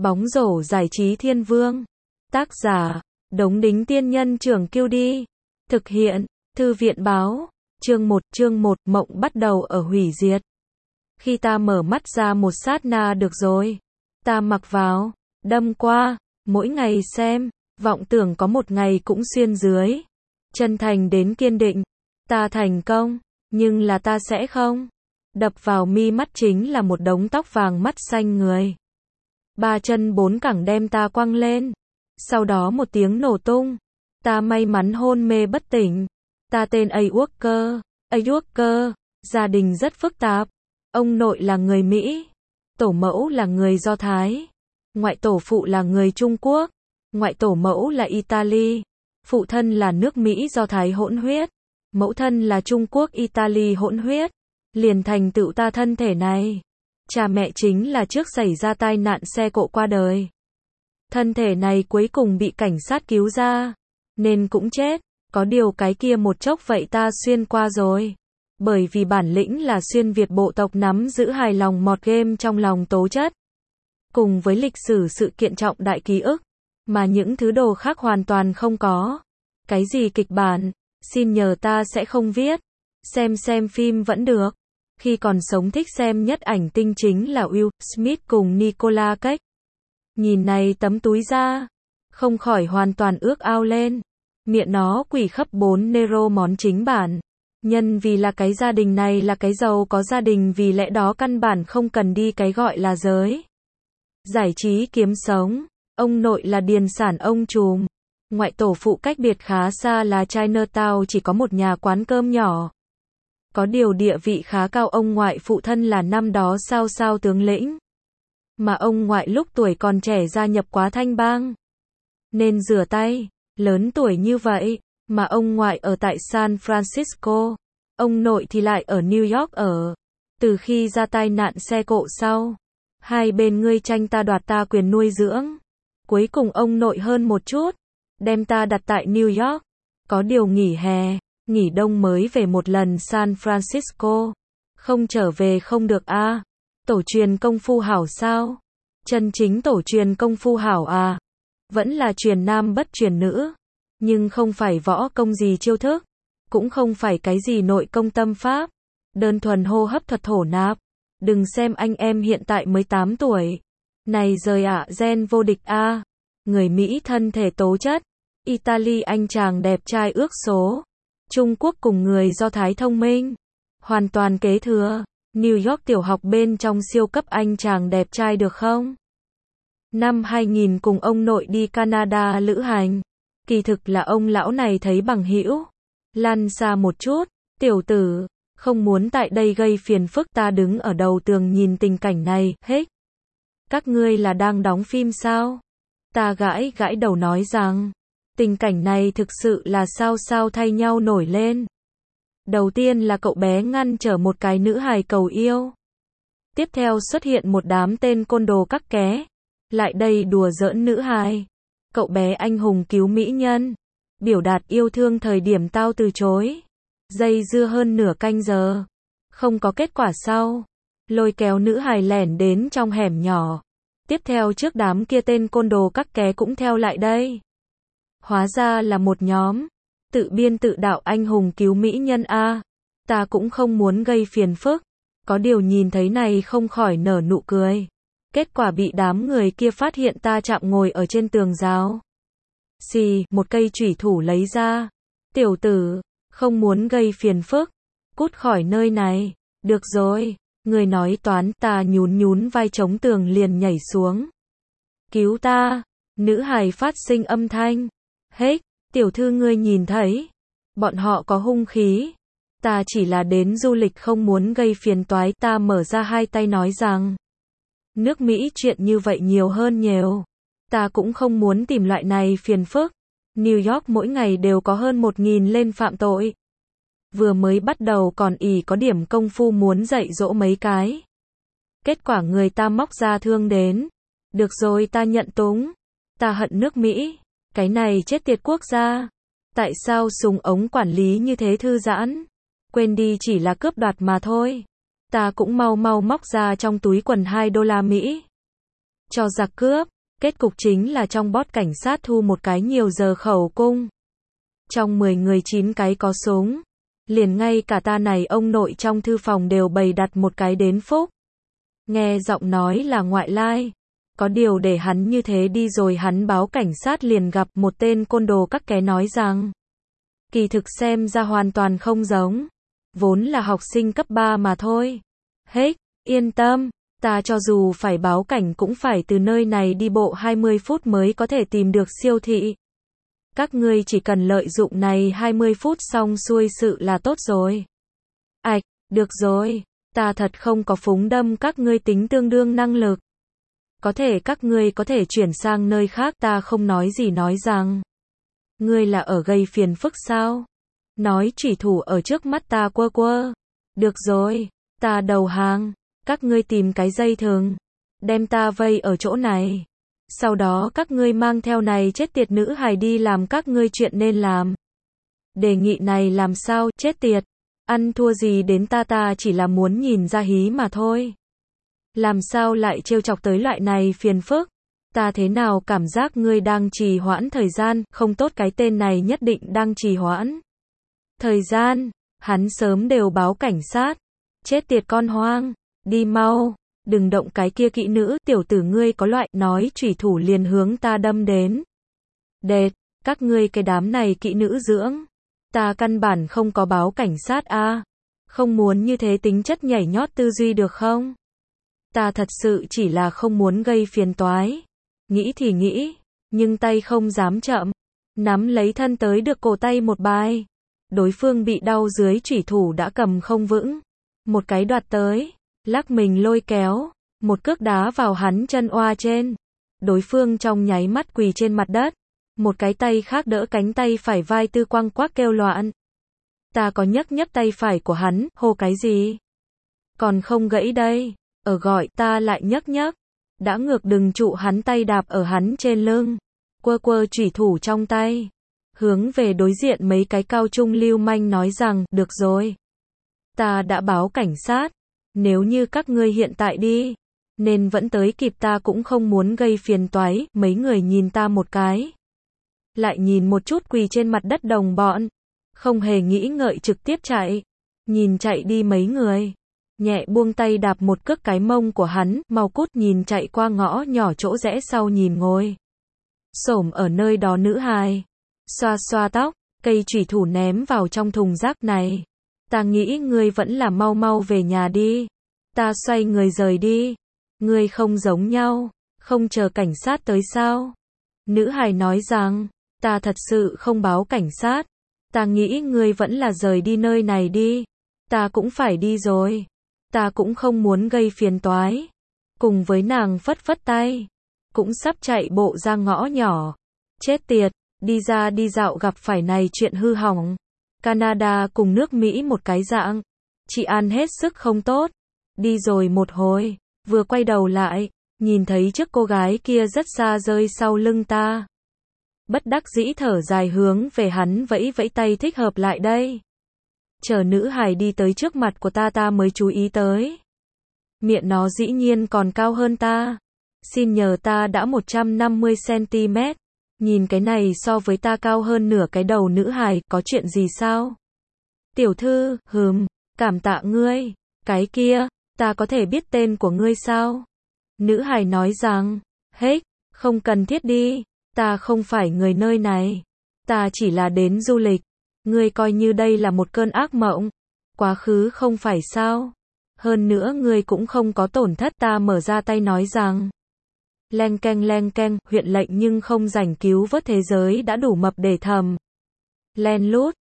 Bóng rổ giải trí thiên vương. Tác giả, Đống Đính Tiên Nhân Trưởng Kiêu Đi. Thực hiện, Thư viện Báo. Chương 1, mộng bắt đầu ở hủy diệt. Khi ta mở mắt ra một sát na được rồi. Ta mặc vào, đâm qua, mỗi ngày xem, vọng tưởng có một ngày cũng xuyên dưới. Chân thành đến kiên định. Ta thành công, nhưng là ta sẽ không. Đập vào mi mắt chính là một đống tóc vàng mắt xanh người. 3 chân 4 cẳng đem ta quăng lên. Sau đó một tiếng nổ tung. Ta may mắn hôn mê bất tỉnh. Ta tên Walker. Gia đình rất phức tạp. Ông nội là người Mỹ. Tổ mẫu là người Do Thái. Ngoại tổ phụ là người Trung Quốc. Ngoại tổ mẫu là Italy. Phụ thân là nước Mỹ Do Thái hỗn huyết. Mẫu thân là Trung Quốc Italy hỗn huyết. Liền thành tựu ta thân thể này. Cha mẹ chính là trước xảy ra tai nạn xe cộ qua đời. Thân thể này cuối cùng bị cảnh sát cứu ra. Nên cũng chết. Có điều cái kia một chốc vậy ta xuyên qua rồi. Bởi vì bản lĩnh là xuyên Việt bộ tộc nắm giữ hài lòng mọt game trong lòng tố chất. Cùng với lịch sử sự kiện trọng đại ký ức. Mà những thứ đồ khác hoàn toàn không có. Cái gì kịch bản, xin nhờ ta sẽ không viết. Xem phim vẫn được. Khi còn sống thích xem nhất ảnh tinh chính là Will Smith cùng Nicolas Cage. Nhìn này tấm túi da, không khỏi hoàn toàn ước ao lên. Miệng nó quỷ khắp 4 Nero món chính bản. Nhân vì là cái gia đình này là cái giàu có gia đình, vì lẽ đó căn bản không cần đi cái gọi là giới giải trí kiếm sống. Ông nội là điền sản ông trùm. Ngoại tổ phụ cách biệt khá xa là Chinatown chỉ có một nhà quán cơm nhỏ. Có điều địa vị khá cao. Ông ngoại phụ thân là năm đó sao tướng lĩnh. Mà ông ngoại lúc tuổi còn trẻ gia nhập quá thanh bang. Nên rửa tay, lớn tuổi như vậy, mà ông ngoại ở tại San Francisco. Ông nội thì lại ở New York ở. Từ khi ra tai nạn xe cộ sau, hai bên ngươi tranh ta đoạt ta quyền nuôi dưỡng. Cuối cùng ông nội hơn một chút, đem ta đặt tại New York. Có điều nghỉ hè, nghỉ đông mới về một lần San Francisco. Không trở về không được a. Tổ truyền công phu hảo sao? Chân chính tổ truyền công phu hảo à? Vẫn là truyền nam bất truyền nữ. Nhưng không phải võ công gì chiêu thức. Cũng không phải cái gì nội công tâm pháp. Đơn thuần hô hấp thuật thổ nạp. Đừng xem anh em hiện tại mới 8 tuổi. Này rời ạ, gen vô địch a. Người Mỹ thân thể tố chất. Italy anh chàng đẹp trai ước số. Trung Quốc cùng người Do Thái thông minh. Hoàn toàn kế thừa. New York tiểu học bên trong siêu cấp anh chàng đẹp trai được không? Năm 2000 cùng ông nội đi Canada lữ hành. Kỳ thực là ông lão này thấy bằng hữu. Lăn xa một chút, tiểu tử, không muốn tại đây gây phiền phức. Ta đứng ở đầu tường nhìn tình cảnh này, hết. Các ngươi là đang đóng phim sao? Ta gãi đầu nói rằng, tình cảnh này thực sự là sao thay nhau nổi lên. Đầu tiên là cậu bé ngăn trở một cái nữ hài cầu yêu. Tiếp theo xuất hiện một đám tên côn đồ các ké. Lại đây đùa giỡn nữ hài. Cậu bé anh hùng cứu mỹ nhân. Biểu đạt yêu thương thời điểm tao từ chối. Dây dưa hơn nửa canh giờ. Không có kết quả sau. Lôi kéo nữ hài lẻn đến trong hẻm nhỏ. Tiếp theo trước đám kia tên côn đồ các ké cũng theo lại đây. Hóa ra là một nhóm. Tự biên tự đạo anh hùng cứu mỹ nhân a. Ta cũng không muốn gây phiền phức. Có điều nhìn thấy này không khỏi nở nụ cười. Kết quả bị đám người kia phát hiện ta chạm ngồi ở trên tường rào. Xì, một cây chủy thủ lấy ra. Tiểu tử, không muốn gây phiền phức. Cút khỏi nơi này. Được rồi, người nói toán. Ta nhún vai chống tường liền nhảy xuống. Cứu ta. Nữ hài phát sinh âm thanh. Hết, tiểu thư ngươi nhìn thấy. Bọn họ có hung khí. Ta chỉ là đến du lịch không muốn gây phiền toái. Ta mở ra hai tay nói rằng. Nước Mỹ chuyện như vậy nhiều hơn nhiều. Ta cũng không muốn tìm loại này phiền phức. New York mỗi ngày đều có hơn 1000 lên phạm tội. Vừa mới bắt đầu còn có điểm công phu muốn dạy dỗ mấy cái. Kết quả người ta móc ra thương đến. Được rồi ta nhận túng. Ta hận nước Mỹ. Cái này chết tiệt quốc gia. Tại sao súng ống quản lý như thế thư giãn? Quên đi chỉ là cướp đoạt mà thôi. Ta cũng mau móc ra trong túi quần $2. cho giặc cướp. Kết cục chính là trong bót cảnh sát thu một cái nhiều giờ khẩu cung. Trong 10 người 9 cái có súng. Liền ngay cả ta này ông nội trong thư phòng đều bày đặt một cái đến phúc. Nghe giọng nói là ngoại lai. Có điều để hắn như thế đi rồi hắn báo cảnh sát liền gặp một tên côn đồ các ké nói rằng. Kỳ thực xem ra hoàn toàn không giống. Vốn là học sinh cấp 3 mà thôi. Hết, yên tâm. Ta cho dù phải báo cảnh cũng phải từ nơi này đi bộ 20 phút mới có thể tìm được siêu thị. Các ngươi chỉ cần lợi dụng này 20 phút xong xuôi sự là tốt rồi. Ảch, được rồi. Ta thật không có phúng đâm các ngươi tính tương đương năng lực. Có thể các ngươi có thể chuyển sang nơi khác ta không nói gì nói rằng. Ngươi là ở gây phiền phức sao? Nói chủy thủ ở trước mắt ta quơ quơ. Được rồi, ta đầu hàng. Các ngươi tìm cái dây thừng. Đem ta vây ở chỗ này. Sau đó các ngươi mang theo này chết tiệt nữ hài đi làm các ngươi chuyện nên làm. Đề nghị này làm sao chết tiệt. Ăn thua gì đến ta chỉ là muốn nhìn ra hí mà thôi. Làm sao lại trêu chọc tới loại này phiền phức. Ta thế nào cảm giác ngươi đang trì hoãn thời gian, không tốt cái tên này nhất định đang trì hoãn. Thời gian, hắn sớm đều báo cảnh sát. Chết tiệt con hoang, đi mau, đừng động cái kia kỹ nữ, tiểu tử ngươi có loại, nói chủy thủ liền hướng ta đâm đến. Đệt, các ngươi cái đám này kỹ nữ dưỡng. Ta căn bản không có báo cảnh sát a. Không muốn như thế tính chất nhảy nhót tư duy được không? Ta thật sự chỉ là không muốn gây phiền toái. Nghĩ thì nghĩ, nhưng tay không dám chậm. Nắm lấy thân tới được cổ tay một bài. Đối phương bị đau dưới chủy thủ đã cầm không vững. Một cái đoạt tới, lắc mình lôi kéo, một cước đá vào hắn chân oa trên. Đối phương trong nháy mắt quỳ trên mặt đất. Một cái tay khác đỡ cánh tay phải vai tư quăng quác kêu loạn. Ta có nhấc tay phải của hắn, hô cái gì? Còn không gãy đây. Ở gọi ta lại nhấc. Đã ngược đừng trụ hắn tay đạp ở hắn trên lưng. Quơ chủy thủ trong tay. Hướng về đối diện mấy cái cao trung lưu manh nói rằng, được rồi. Ta đã báo cảnh sát. Nếu như các ngươi hiện tại đi. Nên vẫn tới kịp ta cũng không muốn gây phiền toái. Mấy người nhìn ta một cái. Lại nhìn một chút quỳ trên mặt đất đồng bọn. Không hề nghĩ ngợi trực tiếp chạy. Nhìn chạy đi mấy người. Nhẹ buông tay đạp một cước cái mông của hắn, mau cút nhìn chạy qua ngõ nhỏ chỗ rẽ sau nhìn ngồi. Xổm ở nơi đó nữ hài. Xoa xoa tóc, cây chủy thủ ném vào trong thùng rác này. Ta nghĩ ngươi vẫn là mau về nhà đi. Ta xoay người rời đi. Ngươi không giống nhau, không chờ cảnh sát tới sao? Nữ hài nói rằng, ta thật sự không báo cảnh sát. Ta nghĩ ngươi vẫn là rời đi nơi này đi. Ta cũng phải đi rồi. Ta cũng không muốn gây phiền toái. Cùng với nàng phất tay. Cũng sắp chạy bộ ra ngõ nhỏ. Chết tiệt, đi ra đi dạo gặp phải này chuyện hư hỏng. Canada cùng nước Mỹ một cái dạng. Chị An hết sức không tốt. Đi rồi một hồi, vừa quay đầu lại, nhìn thấy trước cô gái kia rất xa rơi sau lưng ta. Bất đắc dĩ thở dài hướng về hắn vẫy tay thích hợp lại đây. Chờ nữ hài đi tới trước mặt của ta mới chú ý tới. Miệng nó dĩ nhiên còn cao hơn ta. Xin nhờ ta đã 150cm. Nhìn cái này so với ta cao hơn nửa cái đầu nữ hài, có chuyện gì sao? Tiểu thư, cảm tạ ngươi. Cái kia, ta có thể biết tên của ngươi sao? Nữ hài nói rằng, hết, không cần thiết đi. Ta không phải người nơi này. Ta chỉ là đến du lịch. Ngươi coi như đây là một cơn ác mộng. Quá khứ không phải sao? Hơn nữa ngươi cũng không có tổn thất. Ta mở ra tay nói rằng. Leng keng, huyện lệnh nhưng không rảnh cứu vớt thế giới đã đủ mập để thầm. Len lút,